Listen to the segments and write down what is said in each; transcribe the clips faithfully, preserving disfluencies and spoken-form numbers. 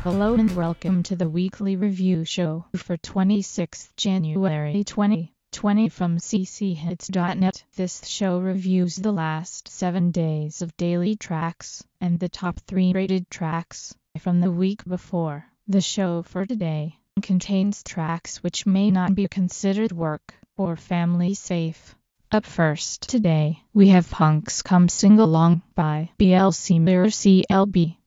Hello and welcome to the weekly review show for twenty-sixth January twenty twenty from c c hits dot net. This show reviews the last seven days of daily tracks and the top three rated tracks from the week before. The show for today contains tracks which may not be considered work or family safe. Up first today, we have Punks Come Sing Along by B L C Mirror C L B.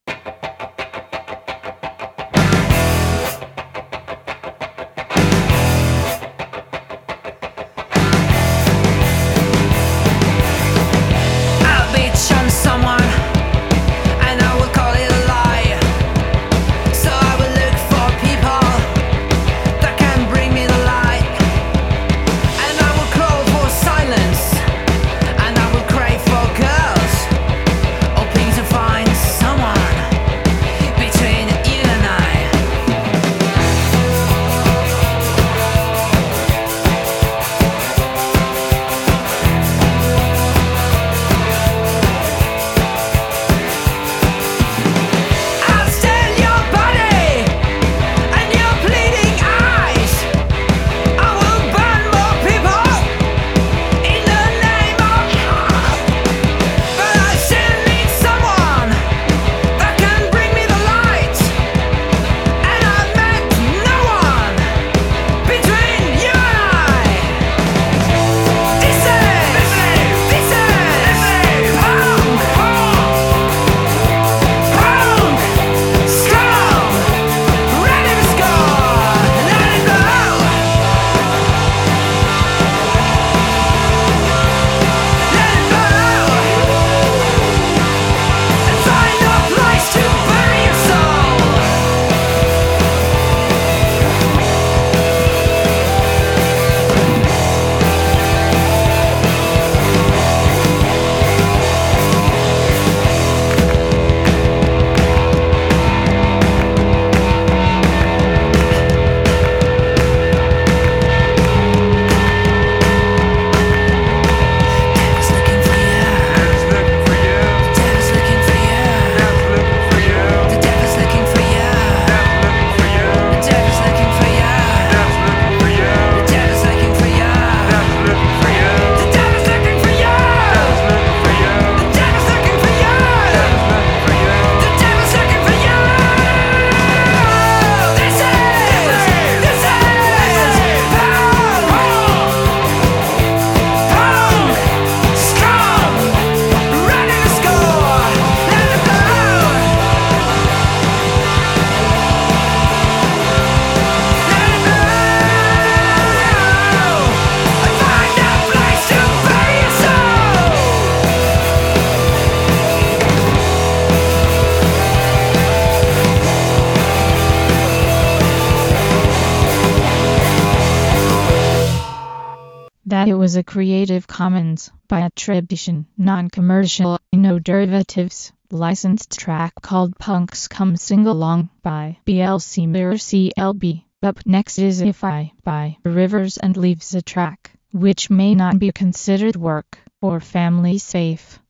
That it was a Creative Commons by attribution, non-commercial, no derivatives, licensed track called Punks Come Sing Along by B L C Mirror C L B. Up next is If I by Rivers and Leaves, a track which may not be considered work or family safe.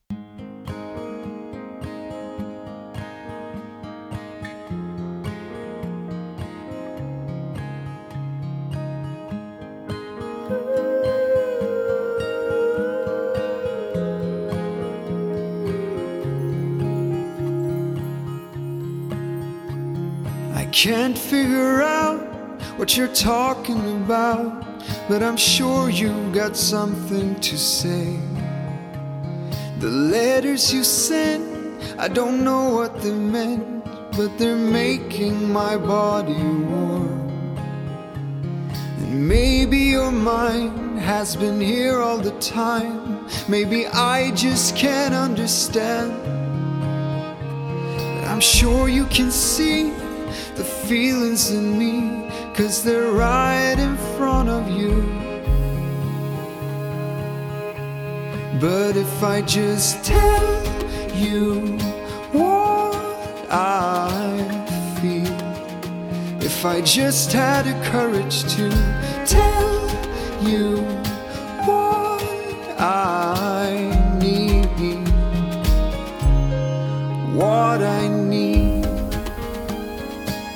Can't figure out what you're talking about, but I'm sure you got something to say. The letters you sent, I don't know what they meant, but they're making my body warm. And maybe your mind has been here all the time. Maybe I just can't understand, but I'm sure you can see the feelings in me, 'cause they're right in front of you. But if I just tell you what I feel, if I just had the courage to tell you what I need, what I need,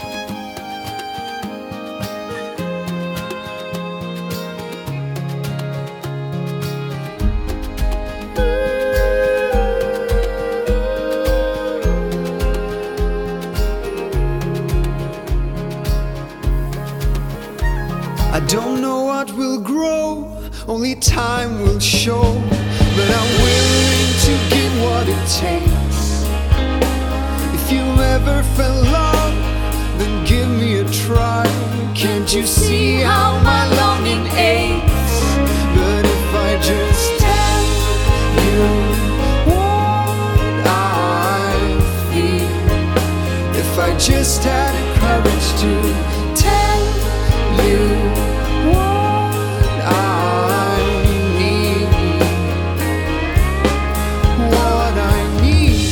you see how my longing aches. But if I just tell you what I feel, if I just had the courage to tell you what I need, what I need.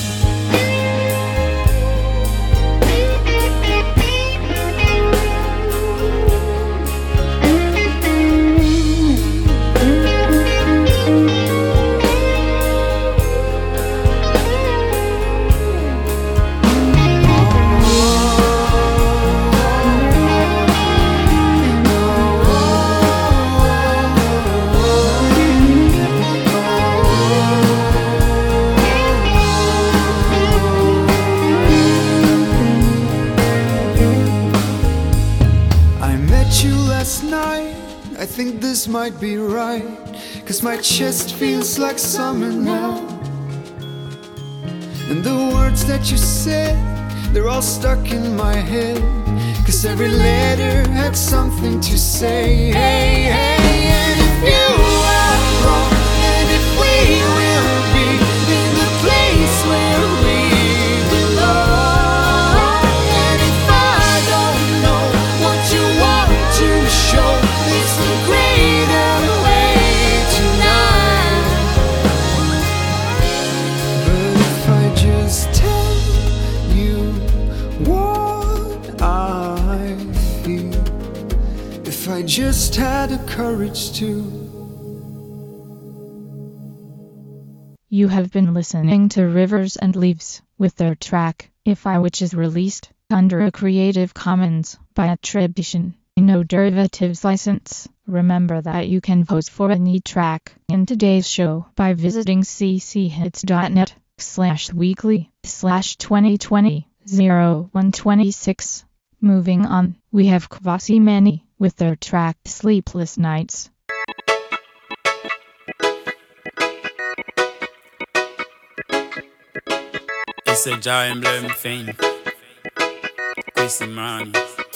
I think this might be right, 'cause my chest feels like summer now. And the words that you said, they're all stuck in my head, 'cause every letter had something to say. Hey, hey, and if you are wrong, and if we will be in the place where we belong, and if I don't know what you want to show, it's the greater way tonight. But if I just tell you what I feel, if I just had the courage to. You have been listening to Rivers and Leaves with their track If I, which is released under a Creative Commons by attribution, no derivatives license. Remember that you can vote for any track in today's show by visiting cchits.net slash weekly slash 2020 01 26. Moving on, we have Kvasi Mani with their track Sleepless Nights. It's a giant blame thing. Kvasi Mani.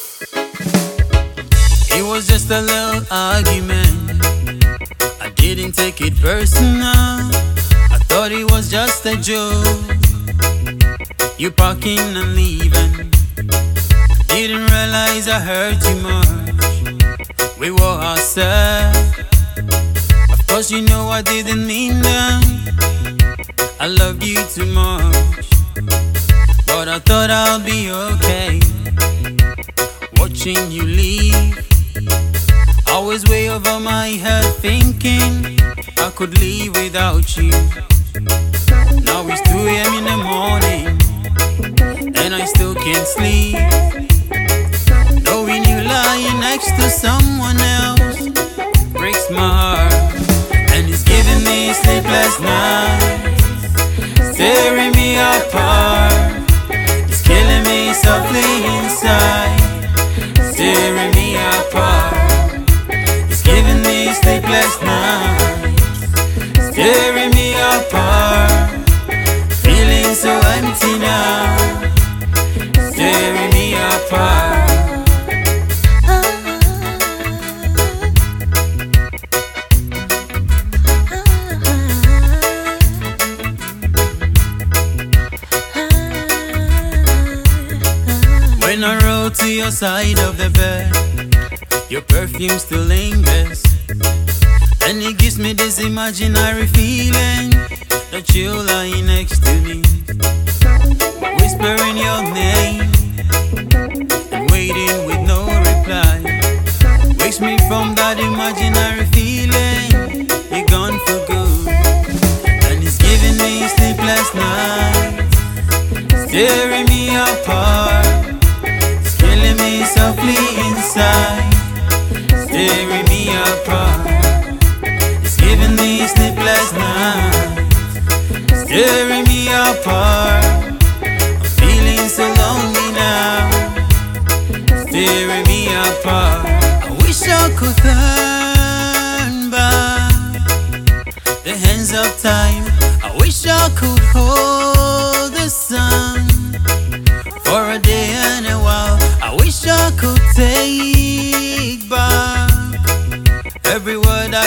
It was just a little argument. I didn't take it personal. I thought it was just a joke. You parking and leaving. Didn't realize I hurt you much. We were ourselves. Of course you know I didn't mean that. I loved you too much, but I thought I'll be okay watching you leave. I was way over my head thinking I could live without you. Now it's two a m in the morning and I still can't sleep, knowing you lying next to someone else breaks my heart. And it's giving me sleepless nights, tearing me apart. It's killing me softly inside, tearing me apart. It's giving me sleepless nights, tearing me apart. Feeling so empty now, tearing me apart. When I roll to your side of the bed, your perfume still lingers, and it gives me this imaginary feeling that you're lying next to me, whispering your name and waiting with no reply. Wakes me from that imaginary feeling you're gone for good. And it's giving me sleepless nights, tearing me apart. Killing me softly inside, tearing me apart. It's giving me sleepless nights, tearing me apart. I'm feeling so lonely now, tearing me apart. I wish I could turn back the hands of time. I wish I could hold the sun for a day and a while. I wish I could take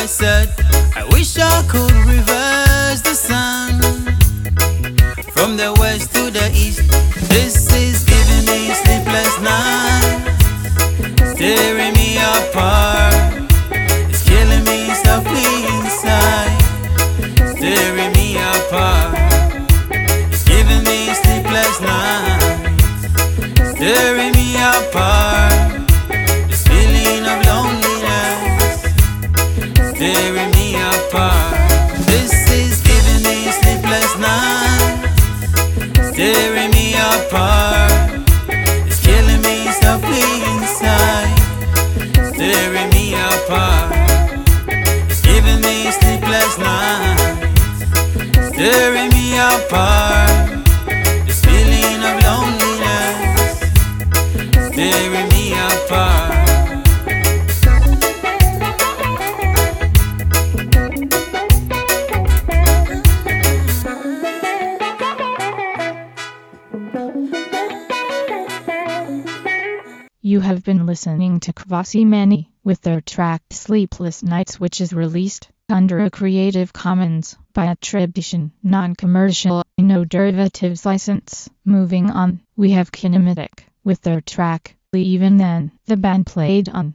said, I wish I could reverse the sun from the west to the east. This is giving me sleepless nights, tearing me apart. It's killing me softly inside, tearing me apart. It's giving me sleepless nights, tearing me apart. This feeling of loneliness, tearing me apart. This is giving me sleepless nights, tearing me apart. It's killing me softly inside, tearing me apart. It's giving me sleepless nights, tearing me apart. This feeling of loneliness, tearing me apart. You have been listening to Kvasi Mani with their track Sleepless Nights, which is released under a Creative Commons by attribution, non-commercial, no derivatives license. Moving on, we have Kinematic with their track Even Then. The band played on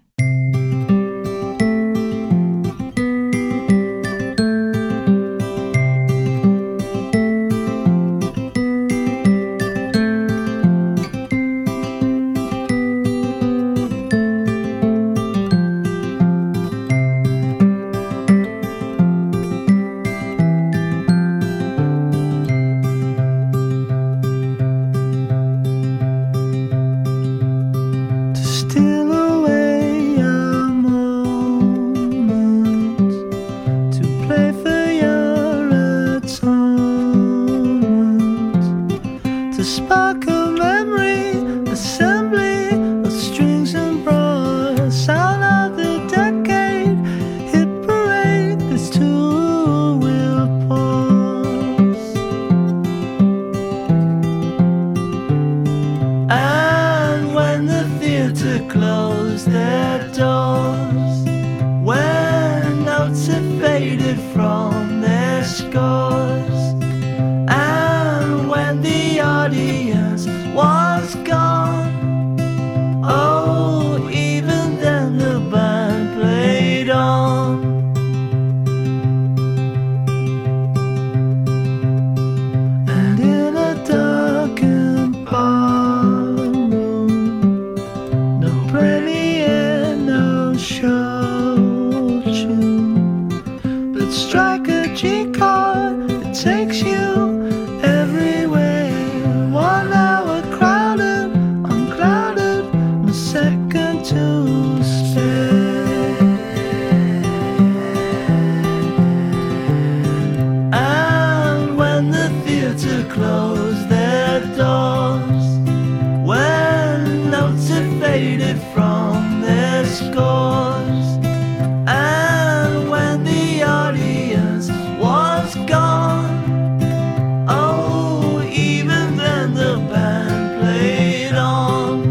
spark of memory, assembly of strings and bronze, sound of the decade, hit parade, this tour will pause. And when the theatre closed their doors, when notes had faded from their scores, the audience was gone, oh, even then the band played on. And in a darkened barroom, no premiere, no show tune, but strike a G chord that takes you everywhere. One hour crowded, unclouded, no second to spare. And when the theatre closed their doors, when notes had faded from their scores, and when the audience was gone, oh, even then the band played on.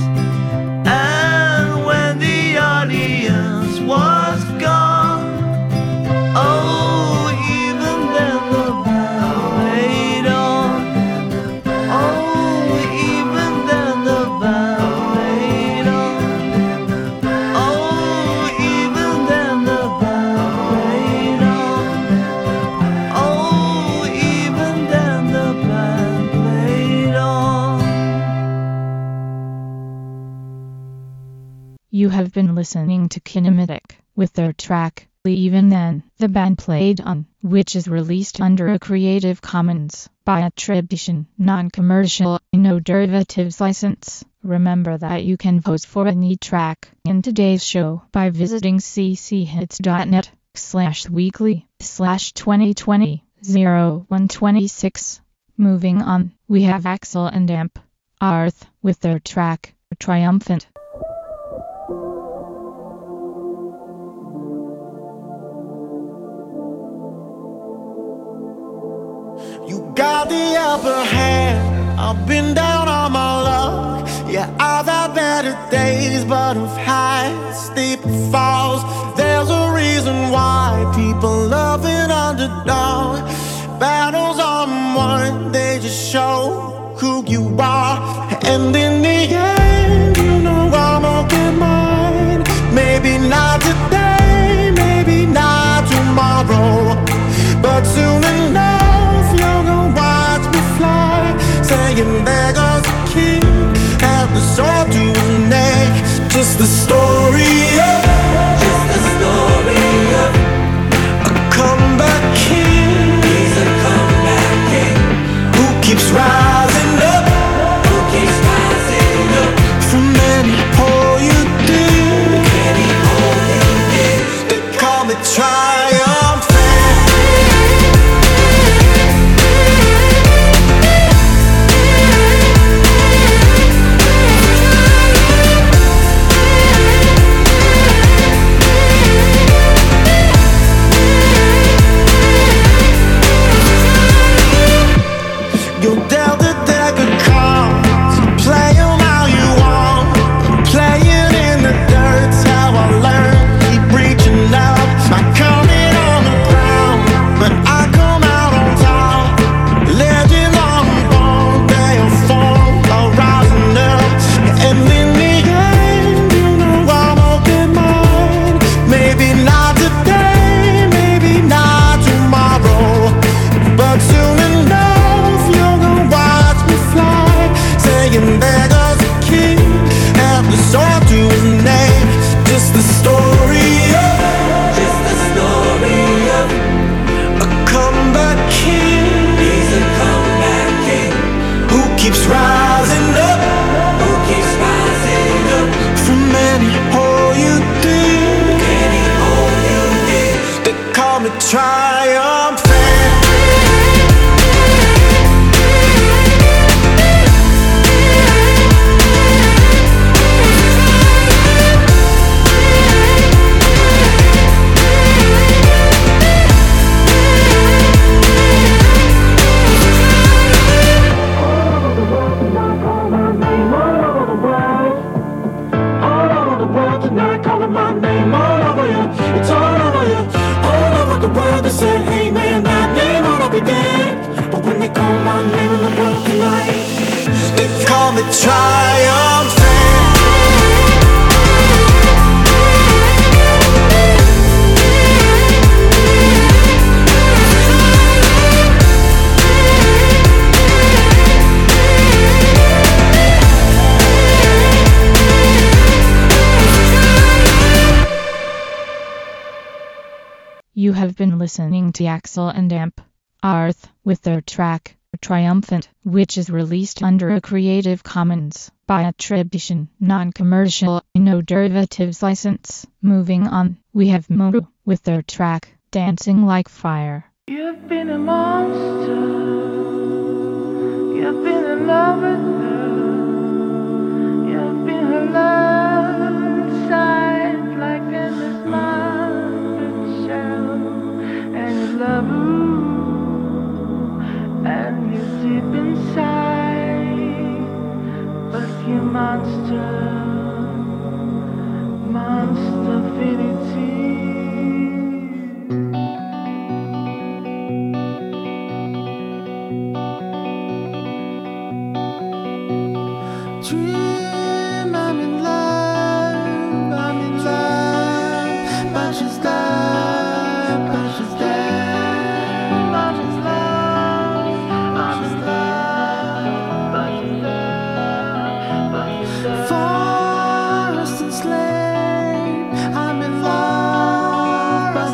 Was gone, have been listening to Kinematic with their track, Even Then. The band played on, which is released under a Creative Commons by attribution, non-commercial, no derivatives license. Remember that you can vote for any track in today's show by visiting cchits.net slash weekly slash 2020 0126. Moving on, we have Axel and Amp Arth with their track, Triumphant. You got the upper hand. I've been down on my luck. Yeah, I've had better days, but I've had steep falls. There's a reason why people love an underdog. Battles are won, they just show who you are. And in the end, you know I'ma get mine. Maybe not today, maybe not tomorrow, but soon enough you're gonna watch me fly. Saying there goes a king, have the sword to his neck. Just the story of, just the story of a comeback king. He's a comeback king who keeps rising up, who keeps rising up from any hole you dig, any hole you dig. They call me triumphant. You dealt the deck of cards, play 'em how you want. Playing in the dirt's how I learned. Keep reaching out, I'm coming on the ground, but I come out on top. Legend on born, they'll fall, I'll rising up. And in the end, you know I'ma get mine. Maybe not today, maybe not tomorrow, but soon enough saying there goes a king, have the sword to his neck. Just the story of, just the story of a comeback king. He's a comeback king who keeps rising up, who keeps rising up from any hole you dig, any hole you dig. They call me triumphant. They call me triumphant. You have been listening to Axel and Amp Arth with their track, Triumphant, which is released under a Creative Commons by attribution, non-commercial, no derivatives license. Moving on, we have Moru with their track, Dancing Like Fire. You've been a monster, you've been in love with her, you've been her love inside like endless mountain shell, and you love her. And you're deep inside, but you monster, monsterfinity. Dream I'm in love, I'm in love, but she's there, but she's there, but she's there. I'm in love, but you're there, but you're there.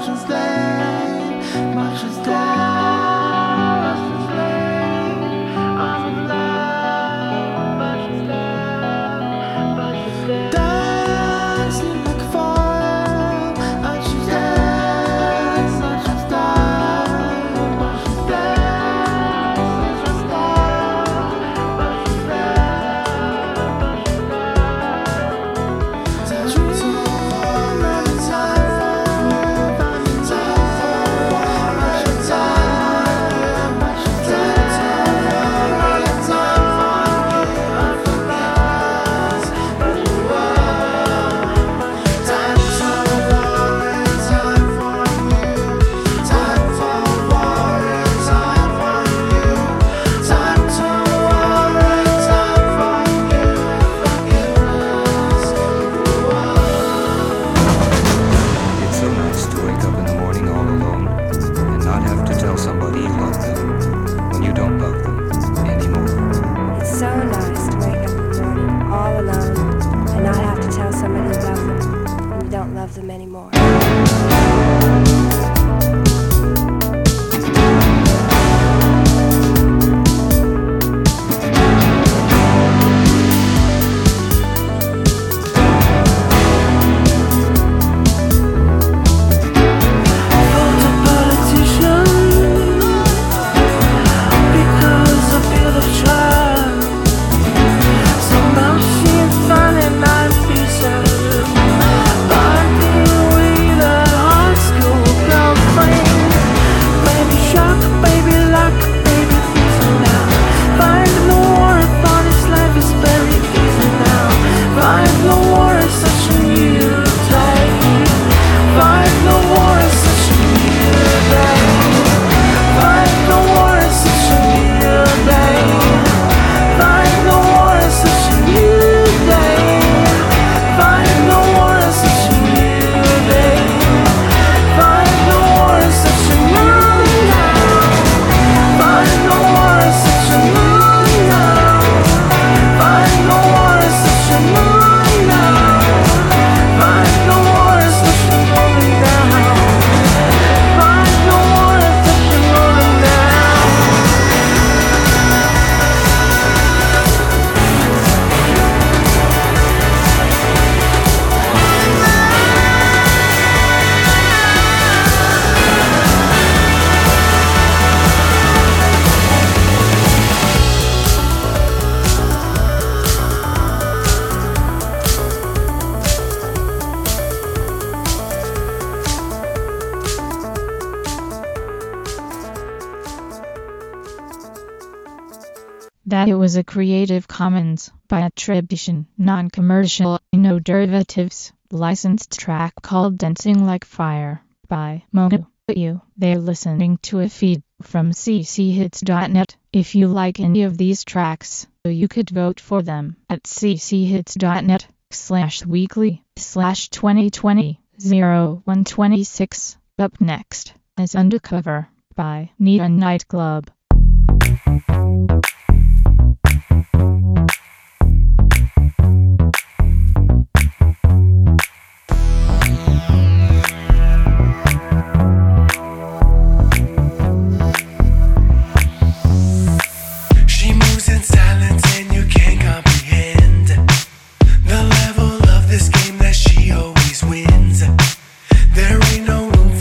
That it was a Creative Commons by attribution, non-commercial, no derivatives, licensed track called Dancing Like Fire by Mono. You, they're listening to a feed from c c hits dot net. If you like any of these tracks, you could vote for them at c c hits dot net slash weekly slash twenty twenty oh one twenty-six. Up next is Undercover by Neon Nightclub.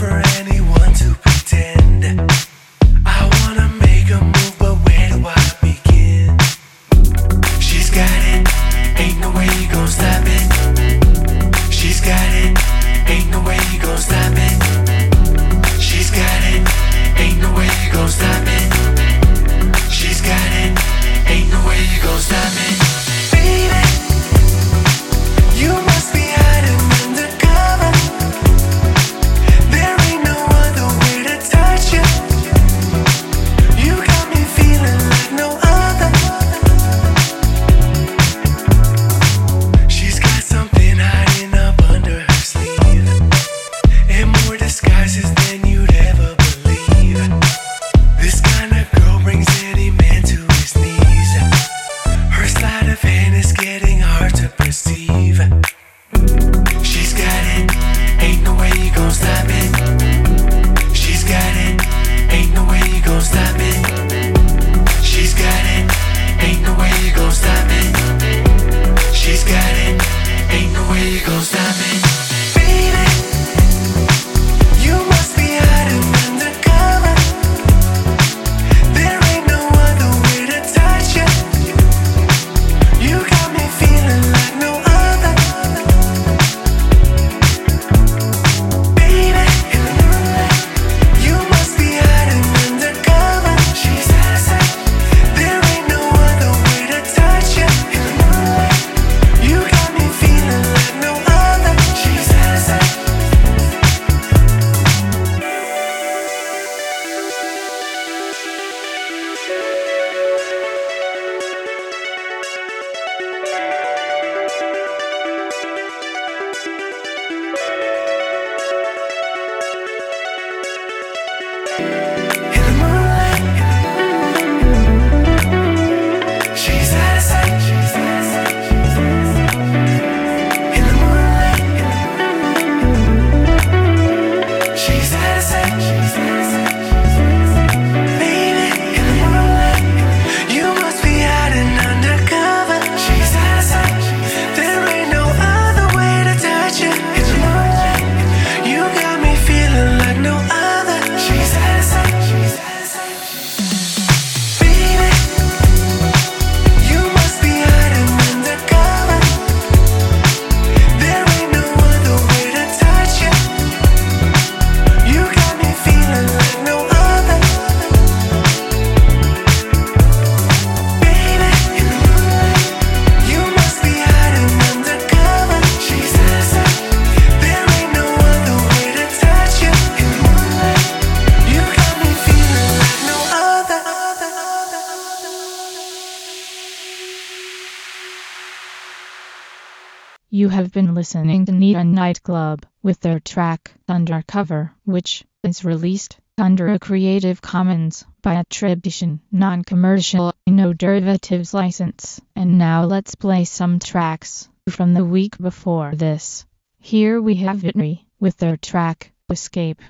I wanna make a move, but where do I begin? You have been listening to Nita Nightclub with their track Undercover, which is released under a Creative Commons by attribution, non-commercial, no derivatives license. And now let's play some tracks from the week before this. Here we have Vitri with their track Escape.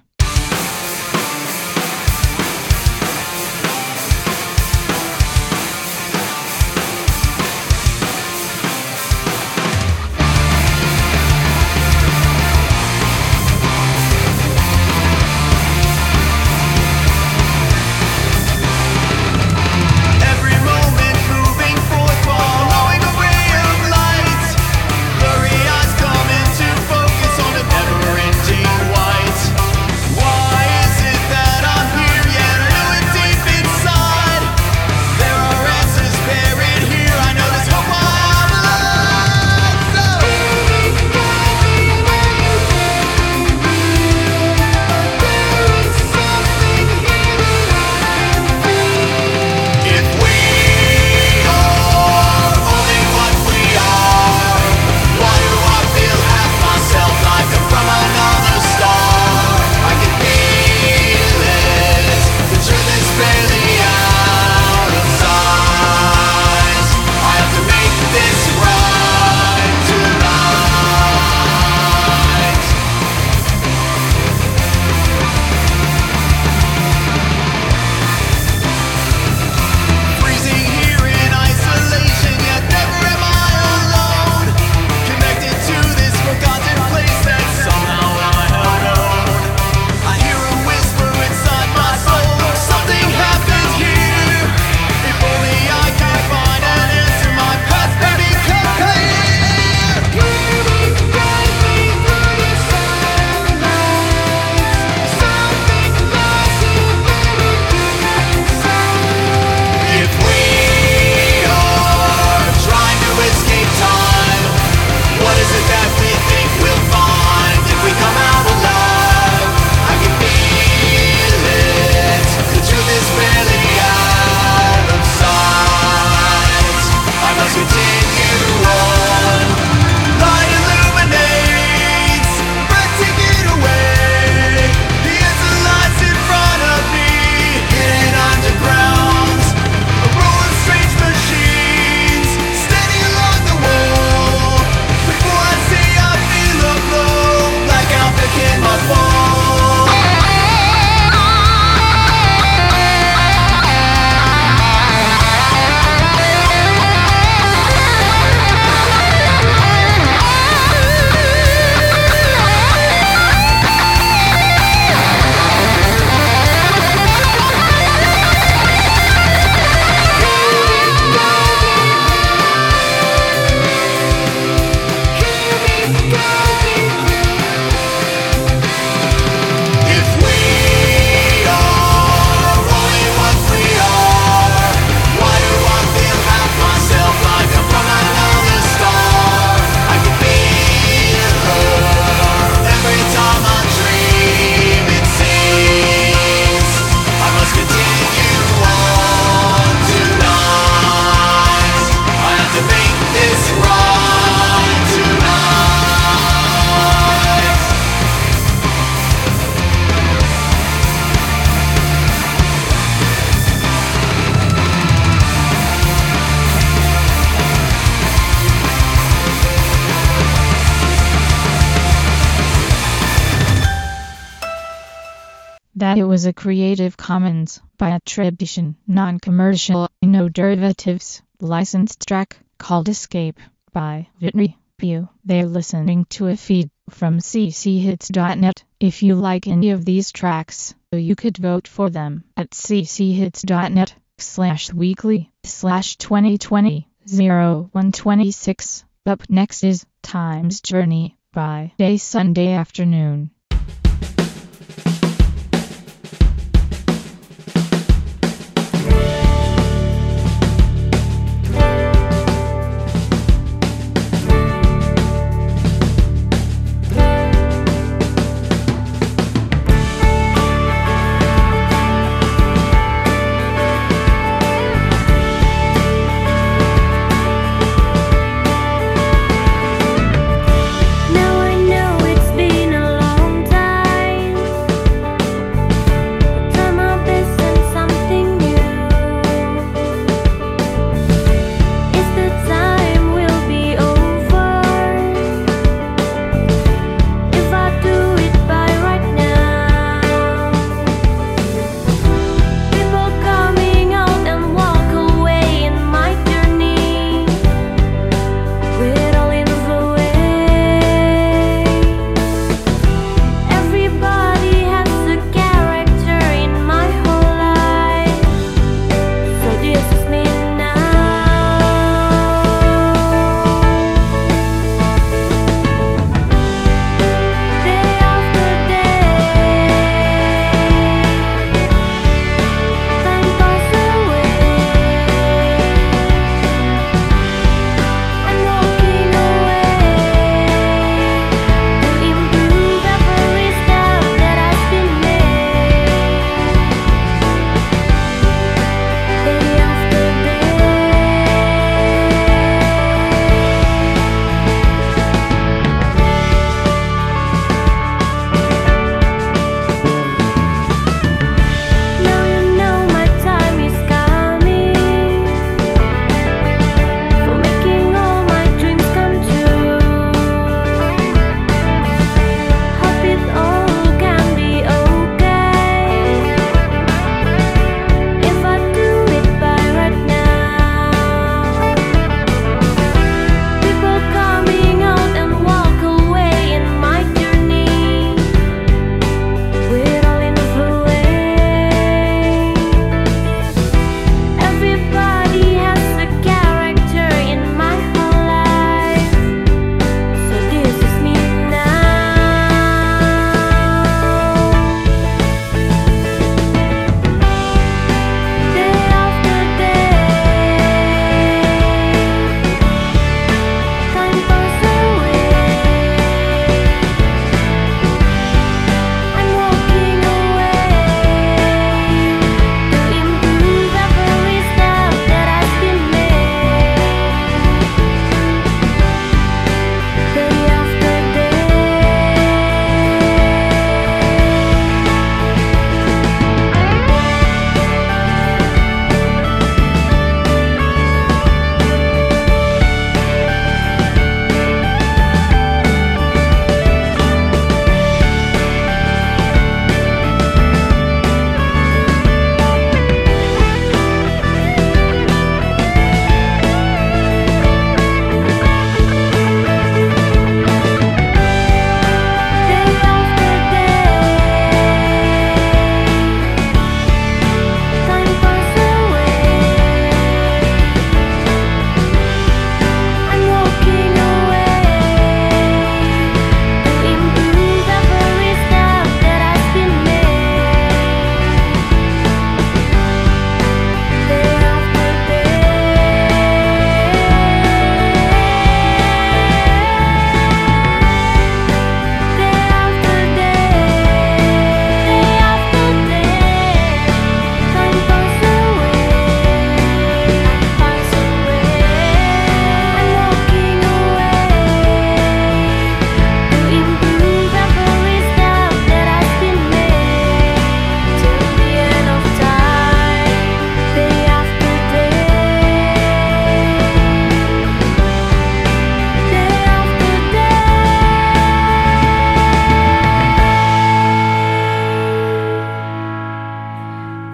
That it was a Creative Commons by attribution, non-commercial, no derivatives, licensed track called Escape by Vitri. You, they're listening to a feed from c c hits dot net. If you like any of these tracks, you could vote for them at c c hits dot net slash weekly slash twenty twenty oh one twenty-six. Up next is Time's Journey by Day Sunday Afternoon.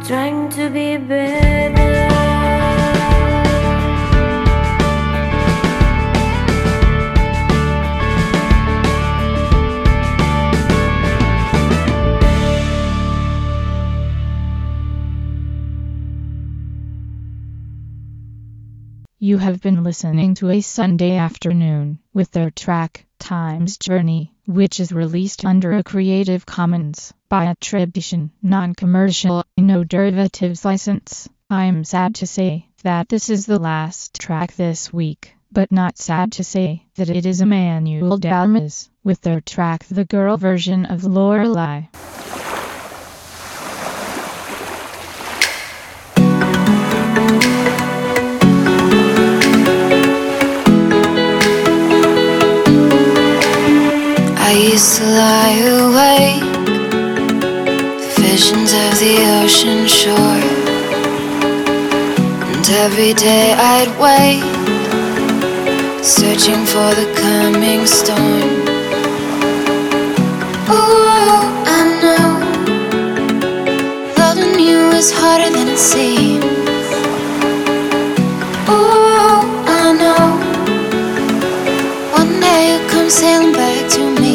trying to be better. You have been listening to A Sunday Afternoon with their track, Time's Journey, which is released under a Creative Commons by attribution, non-commercial, no derivatives license. I'm sad to say that this is the last track this week, but not sad to say that it is Emmanuel Dalmas with their track The Girl version of Lorelei. I used to lie awake, visions of the ocean shore, and every day I'd wait, searching for the coming storm. Ooh, I know, loving you is harder than it seems. Ooh, I know, one day you'll come sailing back to me.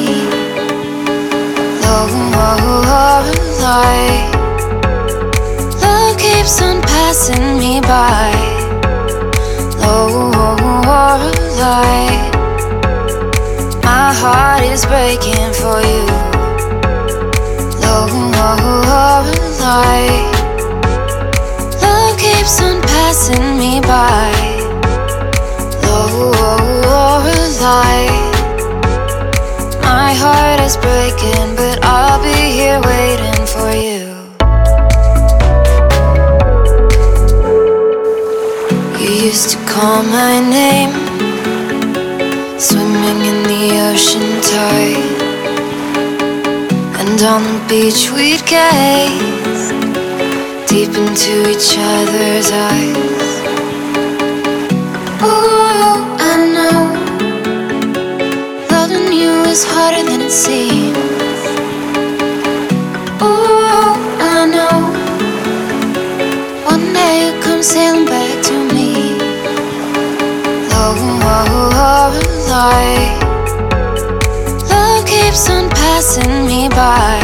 Lorelei, love keeps on passing me by. Lorelei, my heart is breaking for you. Lorelei, love keeps on passing me by. Lorelei, my heart is breaking, but I'll be here waiting for you. You used to call my name, swimming in the ocean tide, and on the beach we'd gaze deep into each other's eyes. Ooh, I know, loving you is harder than it seems. Ooh, I know, one day you'll come sailing back to me. Lorelei, love keeps on passing me by.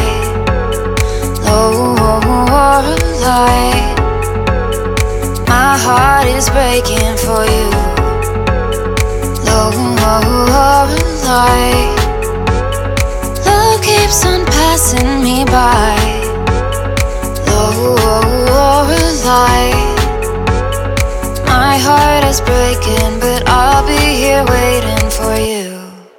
Lorelei, my heart is breaking for you. Lorelei, love keeps on passing me by. Lorelei, my heart is breaking, but I'll be here waiting for you.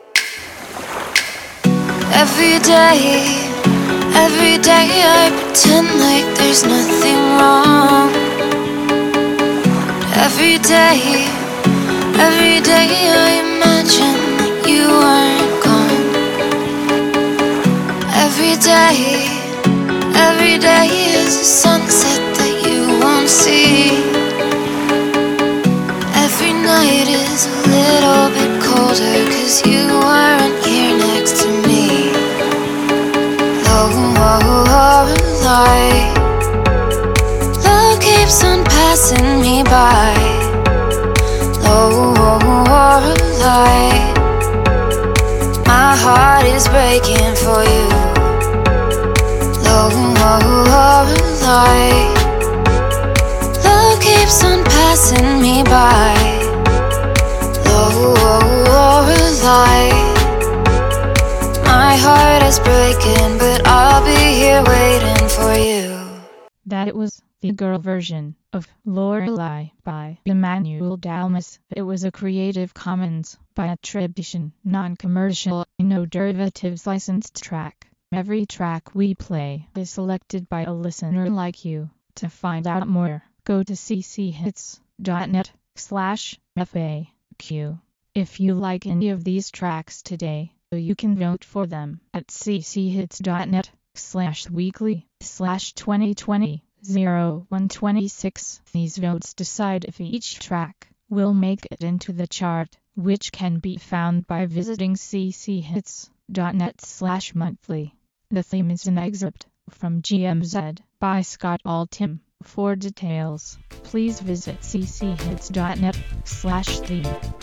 Every day, every day I pretend like there's nothing wrong. Every day, every day I imagine that you aren't gone. Every day, every day is a sunset that you won't see. Every night is a little bit colder 'cause you aren't here next to me. Lorelei, love keeps on passing me by. Lorelei, my heart is breaking for you. Lorelei, love keeps on passing me by. Lorelei, my heart is breaking, but I'll be here waiting for you. That was the girl version of Lorelei by Emmanuel Dalmas. It was a Creative Commons by attribution, non-commercial, no derivatives licensed track. Every track we play is selected by a listener like you. To find out more, go to cchits.net slash FAQ. If you like any of these tracks today, you can vote for them at cchits.net slash weekly slash 2020 01 26. These votes decide if each track will make it into the chart, which can be found by visiting cchits.net slash monthly. The theme is an excerpt from G M Z by Scott Altham. For details, please visit c c hits dot net slash theme.